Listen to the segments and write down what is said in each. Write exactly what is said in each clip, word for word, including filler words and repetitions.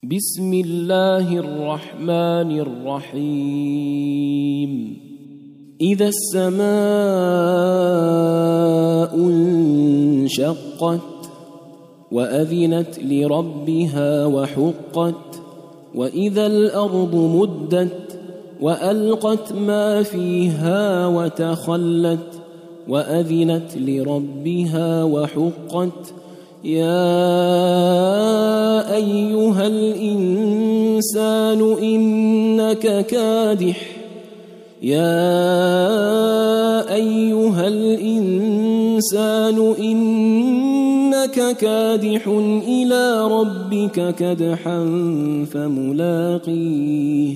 بسم الله الرحمن الرحيم إذا السماء انشقت وأذنت لربها وحقت وإذا الأرض مدت وألقت ما فيها وتخلت وأذنت لربها وحقت يا أيها الإنسان إنك كادح يا أيها الإنسان إنك كادح إلى ربك كدحا فملاقيه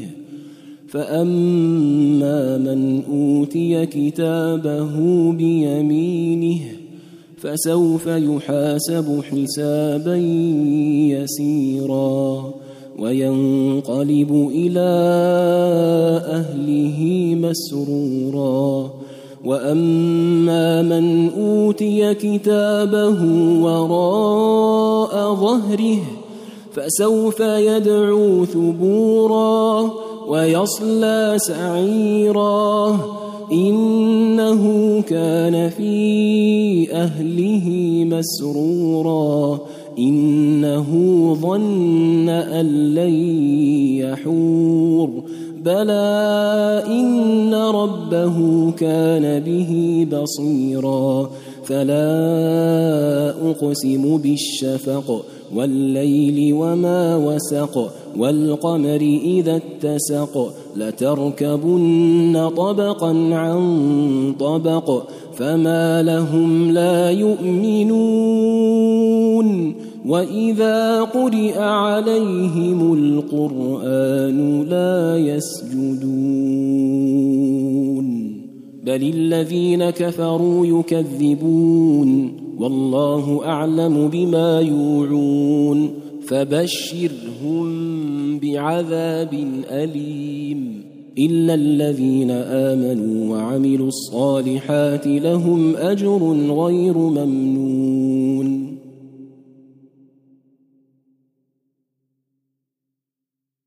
فأما من أوتي كتابه بيمينه فسوف يحاسب حسابا يسيرا وينقلب إلى أهله مسرورا وأما من أوتي كتابه وراء ظهره فسوف يدعو ثبورا ويصلى سعيرا إنه كان في أهله مسرورا إنه ظن أن لن يحور بلى إن ربه كان به بصيرا فلا أقسم بالشفق والليل وما وسق والقمر إذا اتسق لتركبن طبقا عن طبق فما لهم لا يؤمنون وإذا قرئ عليهم القرآن لا يسجدون بل الذين كفروا يكذبون والله أعلم بما يوعون فبشرهم بعذاب أليم إلا الذين آمنوا وعملوا الصالحات لهم أجر غير ممنون